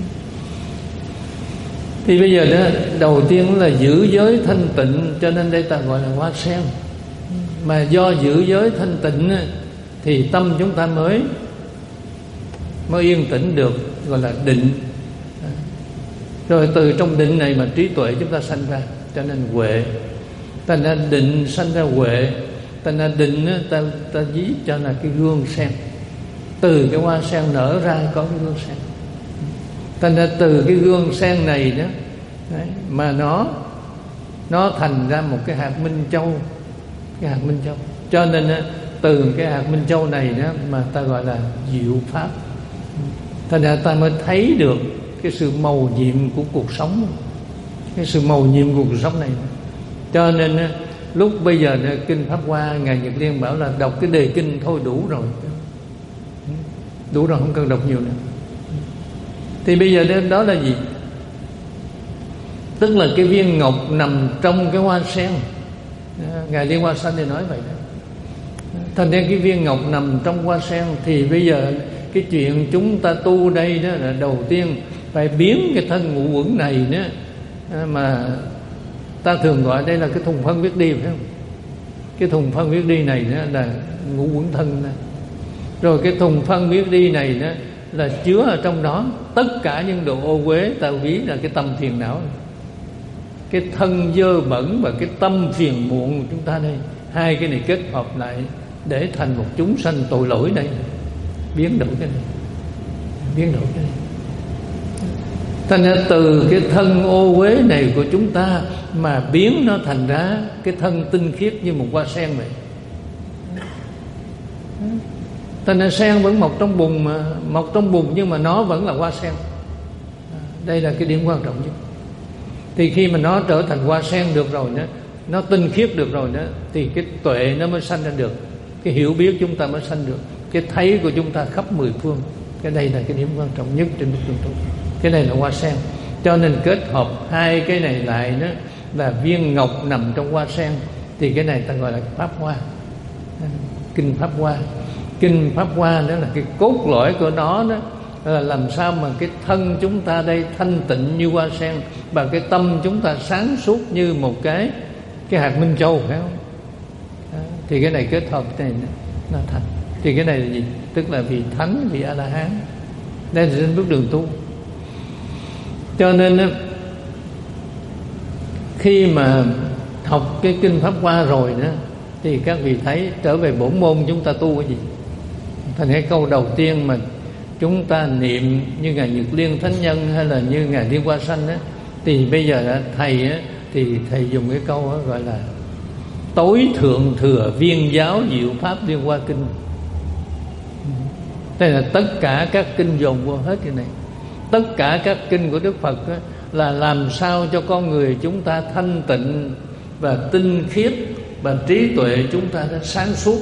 Thì bây giờ đó, đầu tiên là giữ giới thanh tịnh, cho nên đây ta gọi là hoa sen. Mà do giữ giới thanh tịnh thì tâm chúng ta mới mới yên tĩnh được, gọi là định. Rồi từ trong định này mà trí tuệ chúng ta sanh ra, cho nên huệ. Ta nên định sanh ra huệ. Ta nên định ta ta ví cho là cái gương sen. Từ cái hoa sen nở ra có cái gương sen. Ta nên từ cái gương sen này đó đấy, mà nó nó thành ra một cái hạt minh châu, cái hạt minh châu. Cho nên từ cái hạt minh châu này đó mà ta gọi là diệu pháp. Thành ra ta mới thấy được cái sự màu nhiệm của cuộc sống, cái sự màu nhiệm của cuộc sống này. Cho nên lúc bây giờ kinh Pháp Hoa, Ngài Nhật Liên bảo là đọc cái đề kinh thôi đủ rồi, đủ rồi, không cần đọc nhiều nữa. Thì bây giờ đó là gì? Tức là cái viên ngọc nằm trong cái hoa sen. Ngài Liên Hoa Sanh thì nói vậy đó. Thành ra cái viên ngọc nằm trong hoa sen. Thì bây giờ cái chuyện chúng ta tu đây đó là đầu tiên phải biến cái thân ngũ uẩn này đó, mà ta thường gọi đây là cái thùng phân viết đi, phải không? Cái thùng phân viết đi này đó là ngũ uẩn thân đó. Rồi cái thùng phân viết đi này đó là chứa ở trong đó tất cả những đồ ô uế, ta ví là cái tâm phiền não, cái thân dơ bẩn và cái tâm phiền muộn của chúng ta đây. Hai cái này kết hợp lại để thành một chúng sanh tội lỗi đây. Biến đổi cái này, biến đổi cái này. Thành ra từ cái thân ô uế này của chúng ta mà biến nó thành ra cái thân tinh khiết như một hoa sen vậy. Thành ra sen vẫn mọc trong bùn mà, mọc trong bùn nhưng mà nó vẫn là hoa sen. Đây là cái điểm quan trọng nhất. Thì khi mà nó trở thành hoa sen được rồi đó, nó tinh khiết được rồi đó, thì cái tuệ nó mới sanh ra được, cái hiểu biết chúng ta mới sanh được, cái thấy của chúng ta khắp mười phương. Cái đây là cái điểm quan trọng nhất trên đường tu. Cái này là hoa sen. Cho nên kết hợp hai cái này lại đó là viên ngọc nằm trong hoa sen. Thì cái này ta gọi là Pháp Hoa, kinh Pháp Hoa. Kinh Pháp Hoa đó là cái cốt lõi của nó đó, là làm sao mà cái thân chúng ta đây thanh tịnh như hoa sen, và cái tâm chúng ta sáng suốt như một cái cái hạt minh châu, phải không? Đó. Thì cái này kết hợp này nó thành. Thì cái này là gì? Tức là vị thánh, vị A La Hán. Đây là trên bước đường tu. Cho nên khi mà học cái kinh Pháp Hoa rồi đó, thì các vị thấy trở về bổn môn chúng ta tu cái gì? Thành cái câu đầu tiên mà chúng ta niệm như Ngài Nhật Liên Thánh Nhân hay là như Ngài Liên Hoa Sanh đó, thì bây giờ đó, thầy á, thì thầy dùng cái câu đó gọi là tối thượng thừa viên giáo diệu pháp Liên Hoa Kinh. Đây là tất cả các kinh dồn vô hết cái này. Tất cả các kinh của Đức Phật á, là làm sao cho con người chúng ta thanh tịnh và tinh khiết, và trí tuệ chúng ta đã sáng suốt,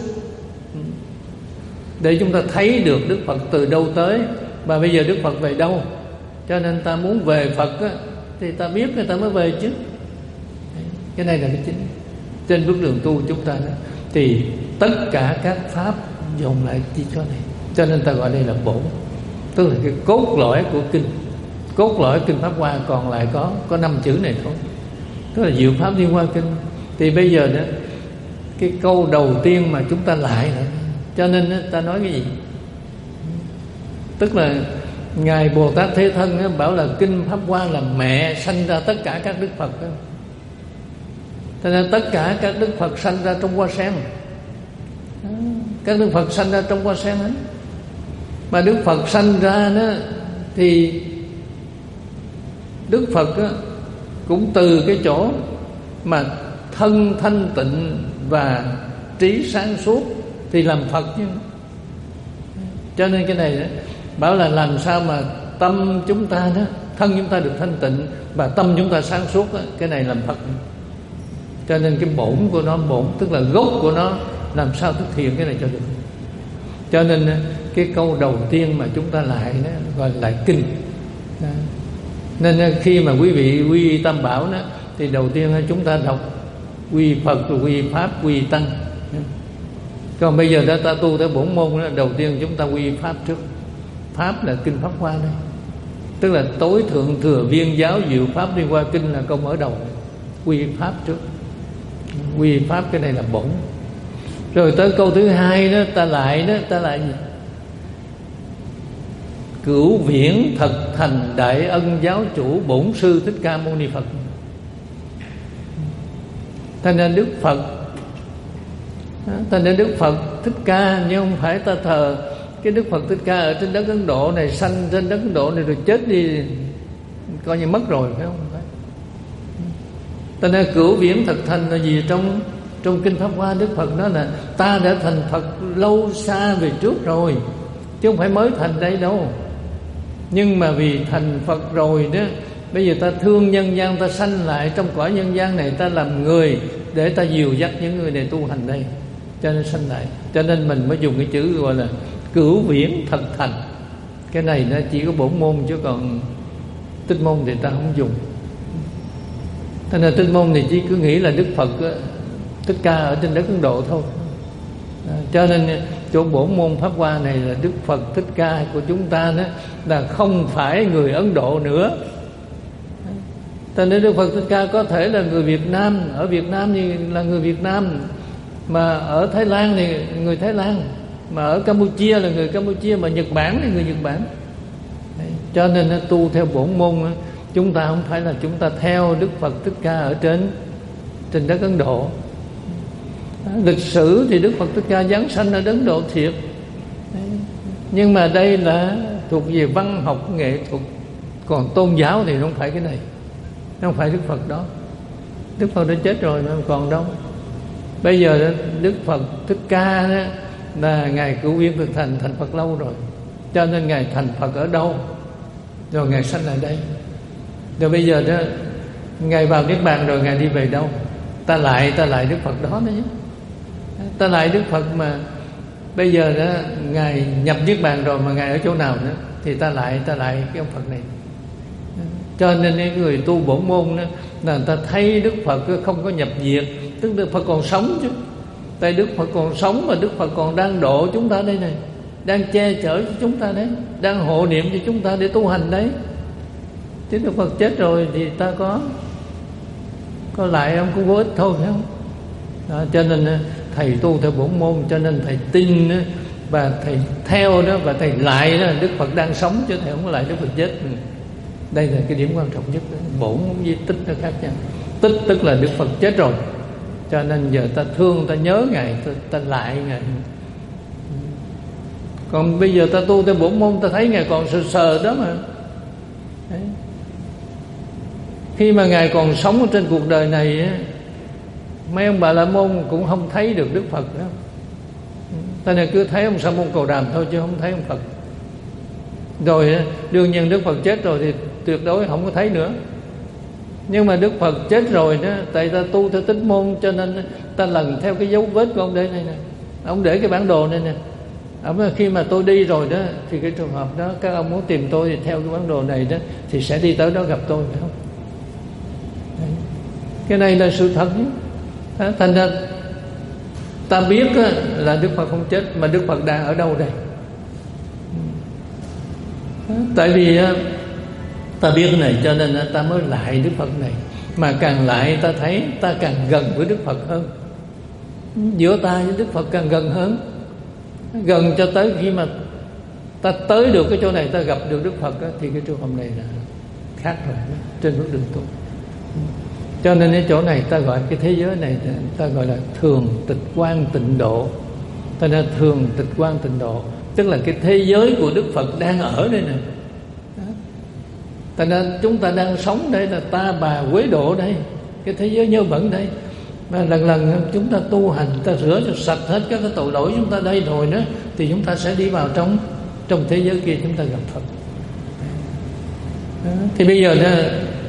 để chúng ta thấy được Đức Phật từ đâu tới, và bây giờ Đức Phật về đâu. Cho nên ta muốn về Phật á, thì ta biết người ta mới về chứ. Cái này là cái chính. Trên bước đường tu chúng ta đó, thì tất cả các pháp dồn lại chỉ cho này. Cho nên ta gọi đây là bổn, tức là cái cốt lõi của kinh. Cốt lõi kinh Pháp Hoa còn lại có có năm chữ này thôi, tức là diệu pháp Liên Hoa Kinh. Thì bây giờ đó, cái câu đầu tiên mà chúng ta lại là, cho nên đó, ta nói cái gì? Tức là Ngài Bồ Tát Thế Thân đó, bảo là kinh Pháp Hoa là mẹ sanh ra tất cả các Đức Phật đó. Cho nên tất cả các Đức Phật sanh ra trong hoa sen. Các Đức Phật sanh ra trong hoa sen ấy. Mà Đức Phật sanh ra đó, thì Đức Phật đó, cũng từ cái chỗ mà thân thanh tịnh và trí sáng suốt thì làm Phật chứ. Cho nên cái này đó, bảo là làm sao mà tâm chúng ta đó, thân chúng ta được thanh tịnh và tâm chúng ta sáng suốt đó, cái này làm Phật. Cho nên cái bổn của nó, bổn tức là gốc của nó, làm sao thực hiện cái này cho được. Cho nên cái câu đầu tiên mà chúng ta lại đó gọi là lại kinh đó. Nên khi mà quý vị quy y Tam Bảo đó, thì đầu tiên chúng ta đọc quy Phật, rồi quy Pháp, quy Tăng. Còn bây giờ đã ta tu tới bổn môn đó, đầu tiên chúng ta quy Pháp trước. Pháp là kinh Pháp Hoa đây, tức là tối thượng thừa viên giáo diệu Pháp liên hoa kinh là câu mở đầu. Quy Pháp trước, quy Pháp cái này là bổn. Rồi tới câu thứ hai đó, ta lại đó, ta lại gì? Cửu viễn thật thành đại ân giáo chủ bổn sư Thích Ca Mâu Ni Phật. Thành ra Đức Phật, thành ra Đức Phật Thích Ca, nhưng không phải ta thờ cái Đức Phật Thích Ca ở trên đất Ấn Độ này, sanh trên đất Ấn Độ này rồi chết đi coi như mất rồi, phải không? Thành ra cửu viễn thật thành là gì? Trong trong kinh Pháp Hoa, Đức Phật nói là ta đã thành Phật lâu xa về trước rồi, chứ không phải mới thành đây đâu. Nhưng mà vì thành Phật rồi đó, bây giờ ta thương nhân gian, ta sanh lại trong cõi nhân gian này, ta làm người để ta dìu dắt những người này tu hành đây, cho nên sanh lại. Cho nên mình mới dùng cái chữ gọi là cửu viễn thật thành. Cái này nó chỉ có bổn môn, chứ còn tinh môn thì ta không dùng. Thế nên tinh môn thì chỉ cứ nghĩ là Đức Phật Thích Ca ở trên đất Ấn Độ thôi. À, cho nên chỗ bổn môn Pháp Hoa này là Đức Phật Thích Ca của chúng ta đó là không phải người Ấn Độ nữa. Cho nên Đức Phật Thích Ca có thể là người Việt Nam, ở Việt Nam thì là người Việt Nam, mà ở Thái Lan thì người Thái Lan, mà ở Campuchia là người Campuchia, mà Nhật Bản thì người Nhật Bản. Đấy. Cho nên tu theo bổn môn, chúng ta không phải là chúng ta theo Đức Phật Thích Ca ở trên trên đất Ấn Độ. Lịch sử thì Đức Phật Thích Ca giáng sanh ở Ấn Độ thiệt. Đấy. Nhưng mà đây là thuộc về văn học nghệ thuật, còn tôn giáo thì không phải cái này, không phải Đức Phật đó. Đức Phật đã chết rồi mà còn đâu. Bây giờ Đức Phật Thích Ca đó là Ngài Cửu Viễn thực thành thành Phật lâu rồi, cho nên Ngài thành Phật ở đâu rồi Ngài sanh lại đây. Rồi bây giờ đó Ngài vào Niết Bàn rồi Ngài đi về đâu? Ta lại ta lại Đức Phật đó đấy. Ta lại Đức Phật mà bây giờ đó Ngài nhập Niết Bàn rồi mà Ngài ở chỗ nào nữa thì ta lại ta lại cái ông Phật này. Cho nên cái người tu bổn môn đó là người ta thấy Đức Phật không có nhập diệt, tức Đức Phật còn sống chứ. Tại Đức Phật còn sống mà Đức Phật còn đang độ chúng ta đây này, đang che chở cho chúng ta đấy, đang hộ niệm cho chúng ta để tu hành đấy. Chứ Đức Phật chết rồi thì ta có có lại ông cũng vô ích thôi, phải không? Đó, cho nên thầy tu theo bổn môn, cho nên thầy tin và thầy theo đó, và thầy lại đó Đức Phật đang sống, chứ thầy không có lại Đức Phật chết. Đây là cái điểm quan trọng nhất. Bổn với tích nó khác nhau. Tích tức là Đức Phật chết rồi, cho nên giờ ta thương, ta nhớ Ngài, ta, ta lại Ngài. Còn bây giờ ta tu theo bổn môn, ta thấy Ngài còn sờ sờ đó mà. Đấy. Khi mà Ngài còn sống ở trên cuộc đời này á, mấy ông Bà La Môn cũng không thấy được Đức Phật đó. Ta này cứ thấy ông Sa Môn Cồ Đàm thôi, chứ không thấy ông Phật. Rồi đương nhiên Đức Phật chết rồi thì tuyệt đối không có thấy nữa. Nhưng mà Đức Phật chết rồi đó, tại ta tu theo tích môn, cho nên ta lần theo cái dấu vết của ông đây này nè. Ông để cái bản đồ này nè. Ông khi mà tôi đi rồi đó, thì cái trường hợp đó các ông muốn tìm tôi thì theo cái bản đồ này đó, thì sẽ đi tới đó gặp tôi, phải không? Đấy. Cái này là sự thật. Đó, thành ra ta biết là Đức Phật không chết, mà Đức Phật đang ở đâu đây? Đó, tại vì ta biết cái này cho nên ta mới lại Đức Phật này. Mà càng lại ta thấy ta càng gần với Đức Phật hơn. Giữa ta với Đức Phật càng gần hơn, gần cho tới khi mà ta tới được cái chỗ này, ta gặp được Đức Phật đó, thì cái trường hợp này là khác rồi, trên bước đường tu. Cho nên cái chỗ này ta gọi cái thế giới này ta gọi là thường tịch quan tịnh độ. Ta là thường tịch quan tịnh độ, tức là cái thế giới của Đức Phật đang ở đây này. Tại nên chúng ta đang sống đây là ta bà quế độ đây, cái thế giới nhơ bẩn đây. Mà lần lần chúng ta tu hành, ta rửa cho sạch hết các cái tội lỗi chúng ta đây rồi nữa, thì chúng ta sẽ đi vào trong trong thế giới kia, chúng ta gặp Phật. Đó. Thì bây giờ đó,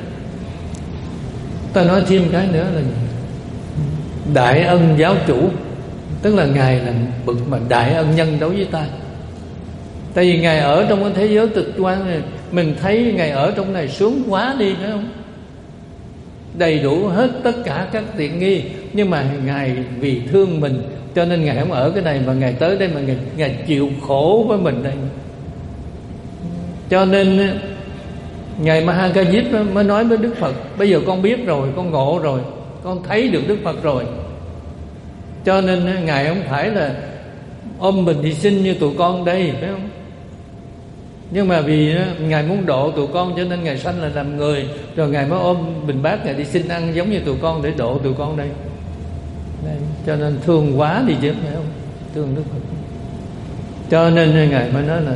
ta nói thêm cái nữa là đại ân giáo chủ, tức là Ngài là bậc mà đại ân nhân đối với ta. Tại vì Ngài ở trong cái thế giới cực đoan này, mình thấy Ngài ở trong này sướng quá đi, phải không? Đầy đủ hết tất cả các tiện nghi, nhưng mà Ngài vì thương mình cho nên Ngài không ở cái này, mà Ngài tới đây mà Ngài, Ngài chịu khổ với mình đây. Cho nên Ngài Mahakajip mới nói với Đức Phật: bây giờ con biết rồi, con ngộ rồi, con thấy được Đức Phật rồi. Cho nên Ngài không phải là ôm bình đi sinh như tụi con đây, phải không? Nhưng mà vì Ngài muốn độ tụi con cho nên Ngài sanh là làm người, rồi Ngài mới ôm bình bát Ngài đi xin ăn giống như tụi con để độ tụi con đây. Đây. Cho nên thương quá đi chứ, phải không? Thương Đức Phật. Cho nên Ngài mới nói là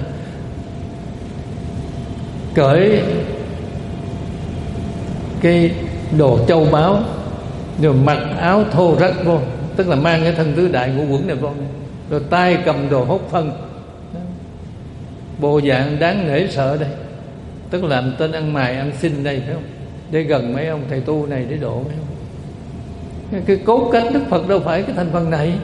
cởi cái đồ châu báu, rồi mặc áo thô rách vô, tức là mang cái thân tứ đại ngũ quẩn này vô, rồi tay cầm đồ hốt phân, bộ dạng đáng nể sợ đây, tức là làm tên ăn mày ăn xin đây, phải không? Để gần mấy ông thầy tu này để độ, phải không? Cái cốt cách Đức Phật đâu phải cái thành phần này,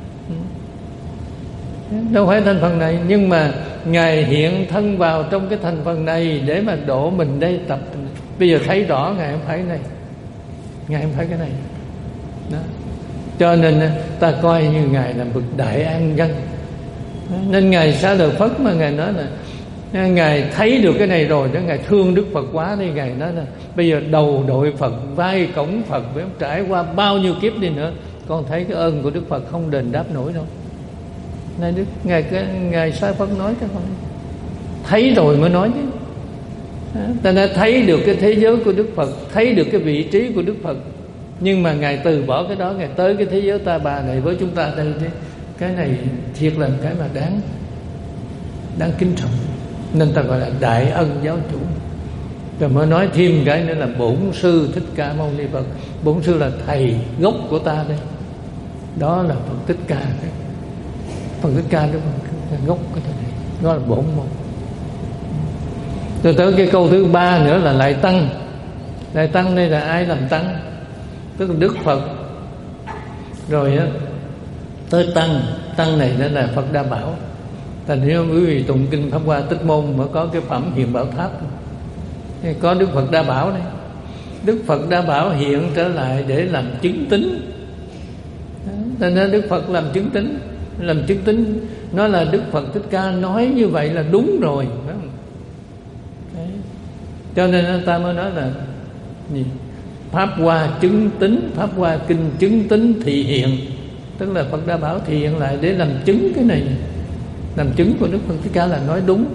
đâu phải thành phần này, nhưng mà Ngài hiện thân vào trong cái thành phần này để mà độ mình đây. Tập bây giờ thấy rõ Ngài không phải cái này, Ngài không phải cái này đó. Cho nên ta coi như Ngài là bậc đại an nhân. Nên Ngài Xá Lợi Phất mà Ngài nói là Ngài thấy được cái này rồi đó, Ngài thương Đức Phật quá đi, Ngài nói là bây giờ đầu đội Phật, vai cổng Phật, phải không? Trải qua bao nhiêu kiếp đi nữa, con thấy cái ơn của Đức Phật không đền đáp nổi đâu. Này Đức Ngài Ngài Xá Lợi Phất nói cái không, thấy rồi mới nói chứ. Ta đã thấy được cái thế giới của Đức Phật, thấy được cái vị trí của Đức Phật, nhưng mà Ngài từ bỏ cái đó, Ngài tới cái thế giới ta bà này với chúng ta đây. Cái này thiệt là cái mà đáng đáng kính trọng, nên ta gọi là đại ân giáo chủ. Rồi mới nói thêm cái nữa là Bổn Sư Thích Ca Mâu Ni Phật. Bổn Sư là thầy gốc của ta đây, đó là Phật Thích Ca đấy. Phật Thích Ca đó là gốc cái này, đó là bổn môn. Rồi tới cái câu thứ ba nữa là Lại Tăng. Lại Tăng đây là ai làm tăng? Tức là Đức Phật. Rồi á, tới Tăng. Tăng này đó là Phật Đa Bảo. Thành nếu quý vị tụng kinh Pháp Hoa Tích Môn mới có cái phẩm Hiện Bảo Tháp, có Đức Phật Đa Bảo đây. Đức Phật Đa Bảo hiện trở lại để làm chứng tín. Thành ra Đức Phật làm chứng tín, làm chứng tín, nói là Đức Phật Thích Ca nói như vậy là đúng rồi, phải không? Đấy. Cho nên ta mới nói là gì? Pháp Hoa chứng tín, Pháp Hoa kinh chứng tín thị hiện, tức là Phật Đa Bảo thị hiện lại để làm chứng cái này, làm chứng của Đức Phật Thích Ca là nói đúng.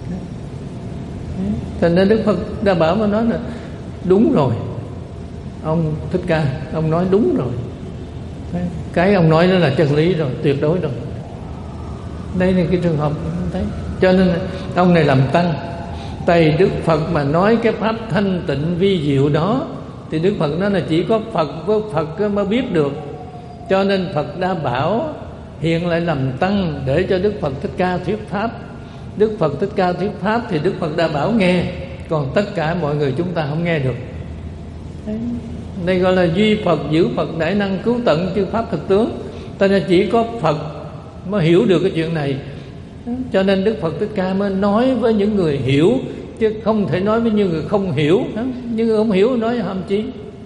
Cho nên Đức Phật Đa Bảo mới nói là đúng rồi, ông Thích Ca ông nói đúng rồi, cái ông nói đó là chân lý rồi, tuyệt đối rồi. Đây là cái trường hợp thấy. Cho nên ông này làm tăng. Tại Đức Phật mà nói cái pháp thanh tịnh vi diệu đó thì Đức Phật nói là chỉ có Phật với Phật mới biết được. Cho nên Phật Đa Bảo hiện lại làm tăng để cho Đức Phật Thích Ca thuyết pháp. Đức Phật Thích Ca thuyết pháp thì Đức Phật Đa Bảo nghe, còn tất cả mọi người chúng ta không nghe được. Đấy. Đây gọi là duy Phật giữ Phật đại năng cứu tận chư pháp thực tướng. Ta nên chỉ có Phật mới hiểu được cái chuyện này. Cho nên Đức Phật Thích Ca mới nói với những người hiểu, chứ không thể nói với những người không hiểu. Những người không hiểu nói hàm chí.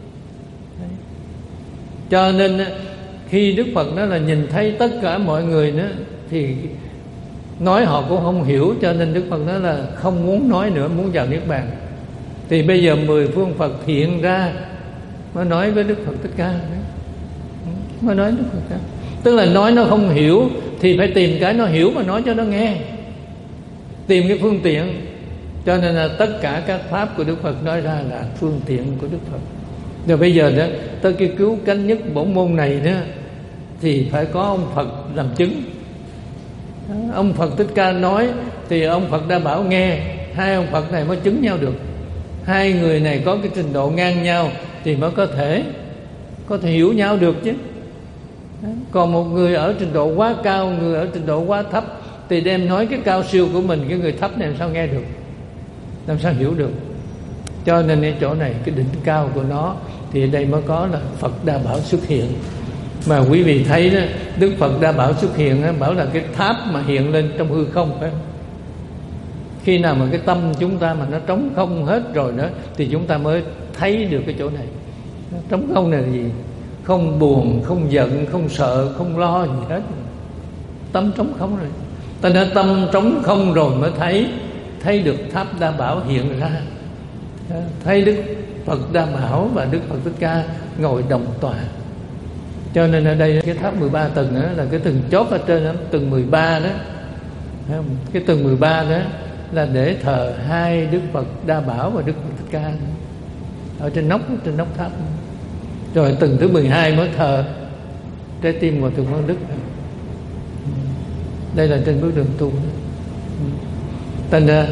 Cho nên khi Đức Phật nói là nhìn thấy tất cả mọi người nữa thì nói họ cũng không hiểu, cho nên Đức Phật nói là không muốn nói nữa, muốn vào Niết Bàn. Thì bây giờ mười phương Phật hiện ra mới nói với Đức Phật Thích Ca, mới nói Đức Phật Thích Ca. Tức là nói nó không hiểu thì phải tìm cái nó hiểu mà nói cho nó nghe, tìm cái phương tiện. Cho nên là tất cả các pháp của Đức Phật nói ra là phương tiện của Đức Phật. Rồi bây giờ đó, tới cái cứu cánh nhất bổn môn này đó thì phải có ông Phật làm chứng. Ông Phật Thích Ca nói thì ông Phật Đa Bảo nghe, hai ông Phật này mới chứng nhau được. hai người này có cái trình độ ngang nhau thì mới có thể có thể hiểu nhau được chứ. Còn một người ở trình độ quá cao, người ở trình độ quá thấp, thì đem nói cái cao siêu của mình, cái người thấp này làm sao nghe được, làm sao hiểu được. Cho nên ở chỗ này cái đỉnh cao của nó thì ở đây mới có là Phật Đa Bảo xuất hiện. Mà quý vị thấy đó, Đức Phật Đa Bảo xuất hiện đó, bảo là cái tháp mà hiện lên trong hư không, phải không? Khi nào mà cái tâm chúng ta mà nó trống không hết rồi đó thì chúng ta mới thấy được cái chỗ này. Trống không này là gì? Không buồn, không giận, không sợ, không lo gì hết. Tâm trống không rồi. Ta nói tâm trống không rồi mới thấy thấy được tháp Đa Bảo hiện ra, thấy Đức Phật Đa Bảo và Đức Phật Thích Ca ngồi đồng tòa. Cho nên ở đây cái tháp mười ba tầng đó là cái tầng chót ở trên đó, tầng mười ba đó. Cái tầng mười ba đó là để thờ hai Đức Phật Đa Bảo và Đức Phật Thích Ca ở trên nóc, trên nóc tháp. Rồi tầng thứ mười hai mới thờ trái tim của Thượng Quang Đức. Đây là trên bước đường tu. Thành ra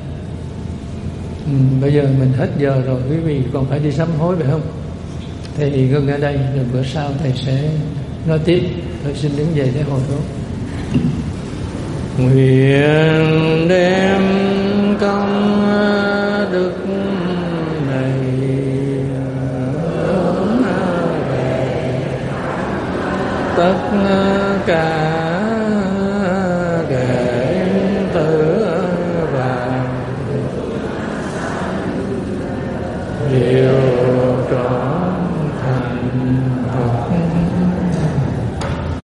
ừ, bây giờ mình hết giờ rồi, quý vị còn phải đi sám hối phải không? Thì ngưng ở đây, rồi bữa sau thầy sẽ nói tiếp. Tôi xin đứng dậy để hồi hướng. Nguyện đem công đức này hướng về tất cả